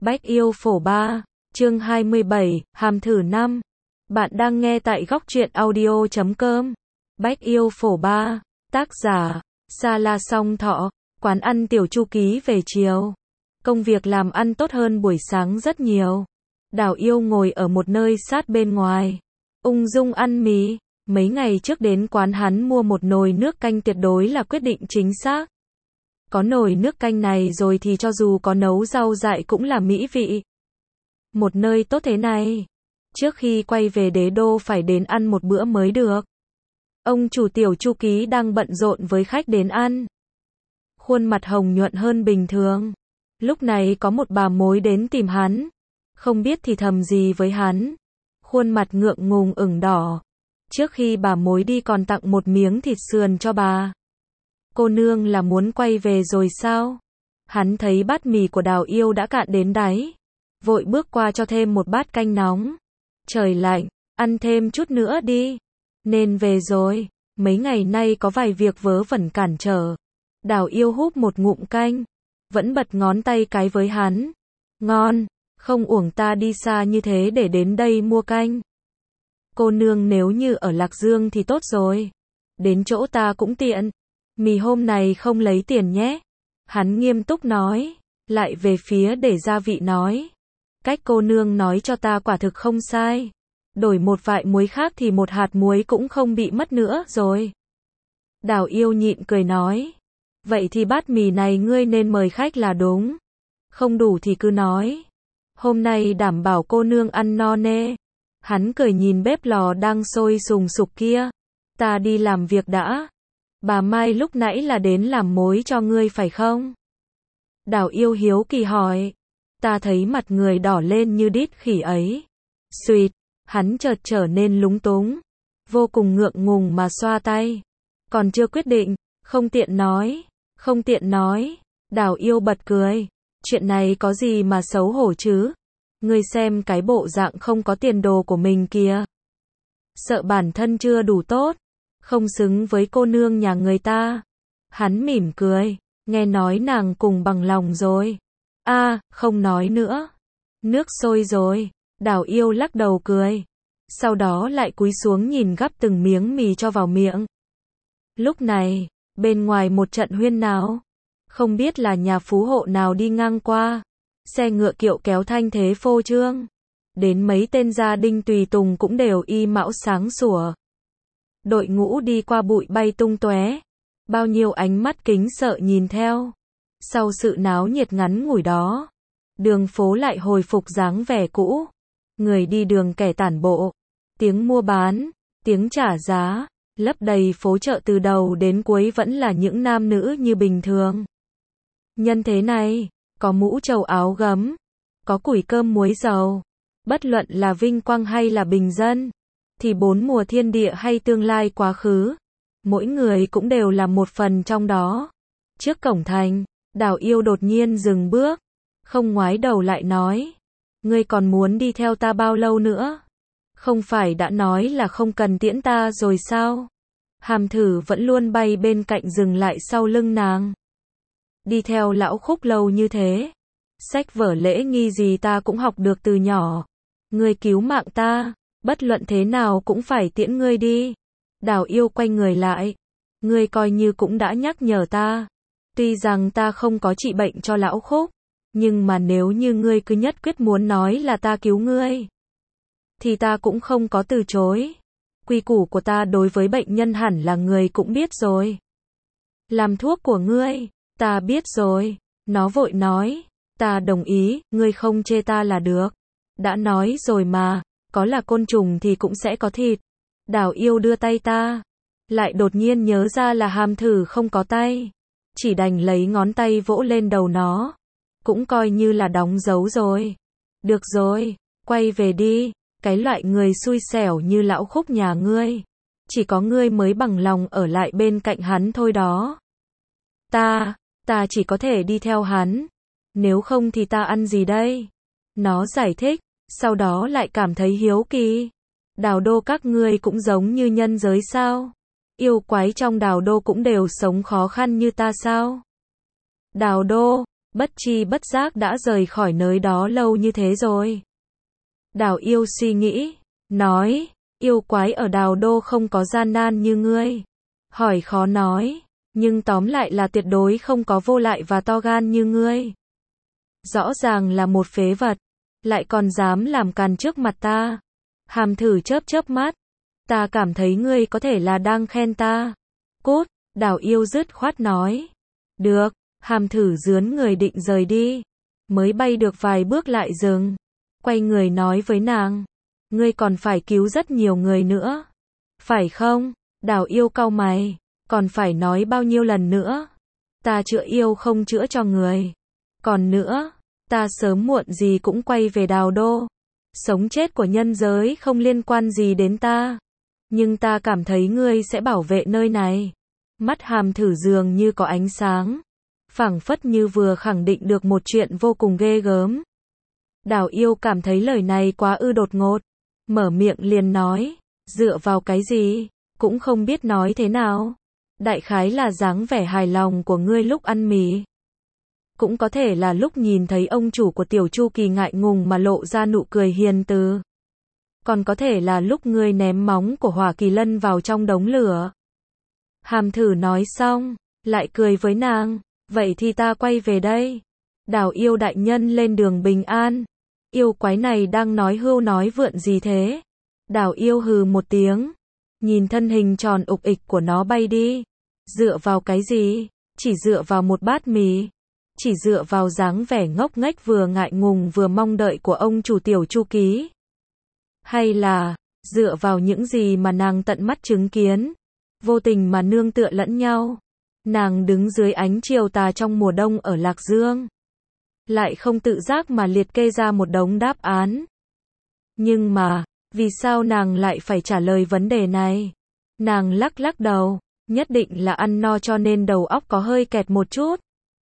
Bách yêu phổ 3, chương 27, hàm thử 5. Bạn đang nghe tại góc truyện audio.com. Bách yêu phổ 3, tác giả, Sa La Song Thọ, quán ăn tiểu chu ký về chiều. Công việc làm ăn tốt hơn buổi sáng rất nhiều. Đào yêu ngồi ở một nơi sát bên ngoài, ung dung ăn mì. Mấy ngày trước đến quán hắn mua một nồi nước canh tuyệt đối là quyết định chính xác. Có nồi nước canh này rồi thì cho dù có nấu rau dại cũng là mỹ vị. Một nơi tốt thế này, trước khi quay về đế đô phải đến ăn một bữa mới được. Ông chủ tiểu chu ký đang bận rộn với khách đến ăn. Khuôn mặt hồng nhuận hơn bình thường. Lúc này có một bà mối đến tìm hắn. Không biết thì thầm gì với hắn. Khuôn mặt ngượng ngùng ửng đỏ. Trước khi bà mối đi còn tặng một miếng thịt sườn cho bà. Cô nương là muốn quay về rồi sao? Hắn thấy bát mì của Đào yêu đã cạn đến đáy. Vội bước qua cho thêm một bát canh nóng. Trời lạnh, ăn thêm chút nữa đi. Nên về rồi, mấy ngày nay có vài việc vớ vẩn cản trở. Đào yêu húp một ngụm canh. Vẫn bật ngón tay cái với hắn. Ngon, không uổng ta đi xa như thế để đến đây mua canh. Cô nương nếu như ở Lạc Dương thì tốt rồi. Đến chỗ ta cũng tiện. Mì hôm này không lấy tiền nhé. Hắn nghiêm túc nói. Lại về phía để gia vị nói. Cách cô nương nói cho ta quả thực không sai. Đổi một vại muối khác thì một hạt muối cũng không bị mất nữa rồi. Đào yêu nhịn cười nói. Vậy thì bát mì này ngươi nên mời khách là đúng. Không đủ thì cứ nói. Hôm nay đảm bảo cô nương ăn no nê. Hắn cười nhìn bếp lò đang sôi sùng sục kia. Ta đi làm việc đã. Bà Mai lúc nãy là đến làm mối cho ngươi phải không? Đào yêu hiếu kỳ hỏi. Ta thấy mặt người đỏ lên như đít khỉ ấy. Xuyệt, hắn chợt trở nên lúng túng. Vô cùng ngượng ngùng mà xoa tay. Còn chưa quyết định, không tiện nói. Không tiện nói. Đào yêu bật cười. Chuyện này có gì mà xấu hổ chứ? Ngươi xem cái bộ dạng không có tiền đồ của mình kìa. Sợ bản thân chưa đủ tốt. Không xứng với cô nương nhà người ta. Hắn mỉm cười. Nghe nói nàng cùng bằng lòng rồi. Không nói nữa. Nước sôi rồi. Đào yêu lắc đầu cười. Sau đó lại cúi xuống nhìn gắp từng miếng mì cho vào miệng. Lúc này, bên ngoài một trận huyên náo. Không biết là nhà phú hộ nào đi ngang qua. Xe ngựa kiệu kéo thanh thế phô trương. Đến mấy tên gia đình tùy tùng cũng đều y mão sáng sủa. Đội ngũ đi qua bụi bay tung tóe. Bao nhiêu ánh mắt kính sợ nhìn theo. Sau sự náo nhiệt ngắn ngủi đó, đường phố lại hồi phục dáng vẻ cũ. Người đi đường kẻ tản bộ. Tiếng mua bán, tiếng trả giá, lấp đầy phố chợ từ đầu đến cuối vẫn là những nam nữ như bình thường. Nhân thế này, có mũ trầu áo gấm, có củi cơm muối dầu. Bất luận là vinh quang hay là bình dân, thì bốn mùa thiên địa hay tương lai quá khứ, mỗi người cũng đều là một phần trong đó. Trước cổng thành, Đào yêu đột nhiên dừng bước, không ngoái đầu lại nói. Ngươi còn muốn đi theo ta bao lâu nữa? Không phải đã nói là không cần tiễn ta rồi sao? Hàm thử vẫn luôn bay bên cạnh dừng lại sau lưng nàng. Đi theo lão Khúc lâu như thế. Sách vở lễ nghi gì ta cũng học được từ nhỏ. Ngươi cứu mạng ta, bất luận thế nào cũng phải tiễn ngươi đi. Đào yêu quay người lại. Ngươi coi như cũng đã nhắc nhở ta. Tuy rằng ta không có trị bệnh cho lão Khúc, nhưng mà nếu như ngươi cứ nhất quyết muốn nói là ta cứu ngươi, thì ta cũng không có từ chối. Quy củ của ta đối với bệnh nhân hẳn là ngươi cũng biết rồi. Làm thuốc của ngươi, ta biết rồi. Nó vội nói. Ta đồng ý, ngươi không chê ta là được. Đã nói rồi mà, có là côn trùng thì cũng sẽ có thịt. Đào yêu đưa tay ta. Lại đột nhiên nhớ ra là hàm thử không có tay. Chỉ đành lấy ngón tay vỗ lên đầu nó. Cũng coi như là đóng dấu rồi. Được rồi, quay về đi. Cái loại người xui xẻo như lão Khúc nhà ngươi. Chỉ có ngươi mới bằng lòng ở lại bên cạnh hắn thôi đó. Ta chỉ có thể đi theo hắn. Nếu không thì ta ăn gì đây? Nó giải thích, sau đó lại cảm thấy hiếu kỳ. Đào đô các ngươi cũng giống như nhân giới sao? Yêu quái trong đào đô cũng đều sống khó khăn như ta sao? Đào đô, bất chi bất giác đã rời khỏi nơi đó lâu như thế rồi. Đào yêu suy nghĩ, nói, yêu quái ở Đào Đô không có gian nan như ngươi. Hỏi khó nói, nhưng tóm lại là tuyệt đối không có vô lại và to gan như ngươi. Rõ ràng là một phế vật, lại còn dám làm càn trước mặt ta. Hàm thử chớp chớp mắt, ta cảm thấy ngươi có thể là đang khen ta. Cút, Đào yêu dứt khoát nói. Được, hàm thử dướn người định rời đi. Mới bay được vài bước lại dừng. Quay người nói với nàng. Ngươi còn phải cứu rất nhiều người nữa. Phải không? Đào yêu cau mày. Còn phải nói bao nhiêu lần nữa? Ta chữa yêu không chữa cho người. Còn nữa, ta sớm muộn gì cũng quay về Đào Đô. Sống chết của nhân giới không liên quan gì đến ta. Nhưng ta cảm thấy ngươi sẽ bảo vệ nơi này. Mắt hàm thử dường như có ánh sáng. Phảng phất như vừa khẳng định được một chuyện vô cùng ghê gớm. Đào yêu cảm thấy lời này quá đột ngột. Mở miệng liền nói. Dựa vào cái gì? Cũng không biết nói thế nào. Đại khái là dáng vẻ hài lòng của ngươi lúc ăn mì. Cũng có thể là lúc nhìn thấy ông chủ của Tiểu Chu Kỳ ngại ngùng mà lộ ra nụ cười hiền từ. Còn có thể là lúc ngươi ném móng của Hỏa Kỳ Lân vào trong đống lửa. Hàm thử nói xong, lại cười với nàng. Vậy thì ta quay về đây. Đào yêu đại nhân lên đường bình an. Yêu quái này đang nói hưu nói vượn gì thế? Đào yêu hừ một tiếng. Nhìn thân hình tròn ục ịch của nó bay đi. Dựa vào cái gì? Chỉ dựa vào một bát mì. Chỉ dựa vào dáng vẻ ngốc nghếch vừa ngại ngùng vừa mong đợi của ông chủ Tiểu Chu Ký. Hay là, dựa vào những gì mà nàng tận mắt chứng kiến. Vô tình mà nương tựa lẫn nhau. Nàng đứng dưới ánh chiều tà trong mùa đông ở Lạc Dương. Lại không tự giác mà liệt kê ra một đống đáp án. Nhưng mà, vì sao nàng lại phải trả lời vấn đề này? Nàng lắc lắc đầu, nhất định là ăn no cho nên đầu óc có hơi kẹt một chút.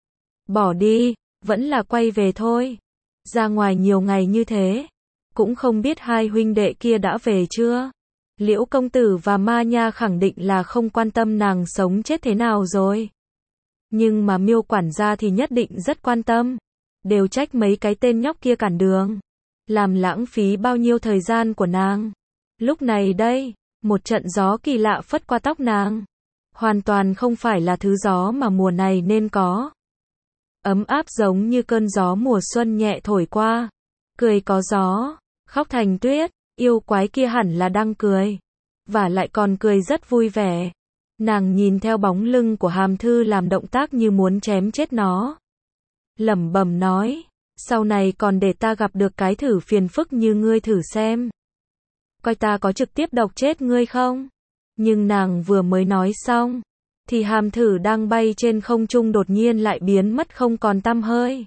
Bỏ đi, vẫn là quay về thôi. Ra ngoài nhiều ngày như thế, cũng không biết hai huynh đệ kia đã về chưa? Liễu công tử và Ma Nha khẳng định là không quan tâm nàng sống chết thế nào rồi. Nhưng mà Miêu quản gia thì nhất định rất quan tâm. Đều trách mấy cái tên nhóc kia cản đường. Làm lãng phí bao nhiêu thời gian của nàng. Lúc này đây, một trận gió kỳ lạ phất qua tóc nàng. Hoàn toàn không phải là thứ gió mà mùa này nên có. Ấm áp giống như cơn gió mùa xuân nhẹ thổi qua. Cười có gió, khóc thành tuyết. Yêu quái kia hẳn là đang cười. Và lại còn cười rất vui vẻ. Nàng nhìn theo bóng lưng của hàm thư làm động tác như muốn chém chết nó. Lẩm bẩm nói. Sau này còn để ta gặp được cái thử phiền phức như ngươi thử xem. Coi ta có trực tiếp độc chết ngươi không? Nhưng nàng vừa mới nói xong. Thì hàm thử đang bay trên không trung đột nhiên lại biến mất không còn tăm hơi.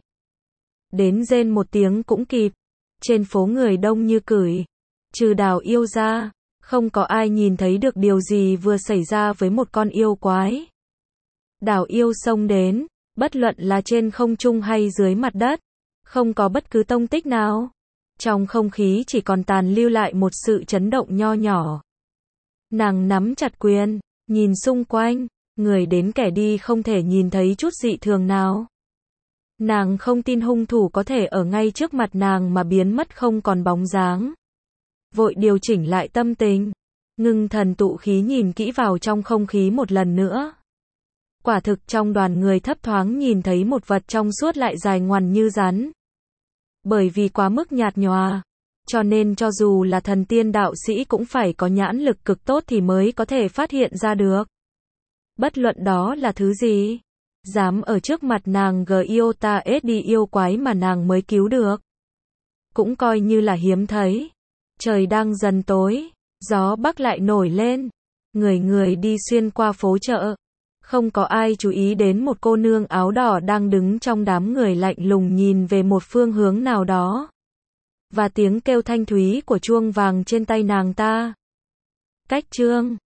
Đến rên một tiếng cũng kịp. Trên phố người đông như cửi. Trừ Đào yêu ra, không có ai nhìn thấy được điều gì vừa xảy ra với một con yêu quái. Đào yêu xông đến, bất luận là trên không trung hay dưới mặt đất, không có bất cứ tông tích nào. Trong không khí chỉ còn tàn lưu lại một sự chấn động nho nhỏ. Nàng nắm chặt quyền, nhìn xung quanh, người đến kẻ đi không thể nhìn thấy chút dị thường nào. Nàng không tin hung thủ có thể ở ngay trước mặt nàng mà biến mất không còn bóng dáng. Vội điều chỉnh lại tâm tình, ngưng thần tụ khí nhìn kỹ vào trong không khí một lần nữa. Quả thực trong đoàn người thấp thoáng nhìn thấy một vật trong suốt lại dài ngoằn như rắn. Bởi vì quá mức nhạt nhòa, cho nên cho dù là thần tiên đạo sĩ cũng phải có nhãn lực cực tốt thì mới có thể phát hiện ra được. Bất luận đó là thứ gì, dám ở trước mặt nàng Giota đi yêu quái mà nàng mới cứu được. Cũng coi như là hiếm thấy. Trời đang dần tối, gió bắc lại nổi lên, người đi xuyên qua phố chợ. Không có ai chú ý đến một cô nương áo đỏ đang đứng trong đám người lạnh lùng nhìn về một phương hướng nào đó. Và tiếng kêu thanh thúy của chuông vàng trên tay nàng ta. Cách chương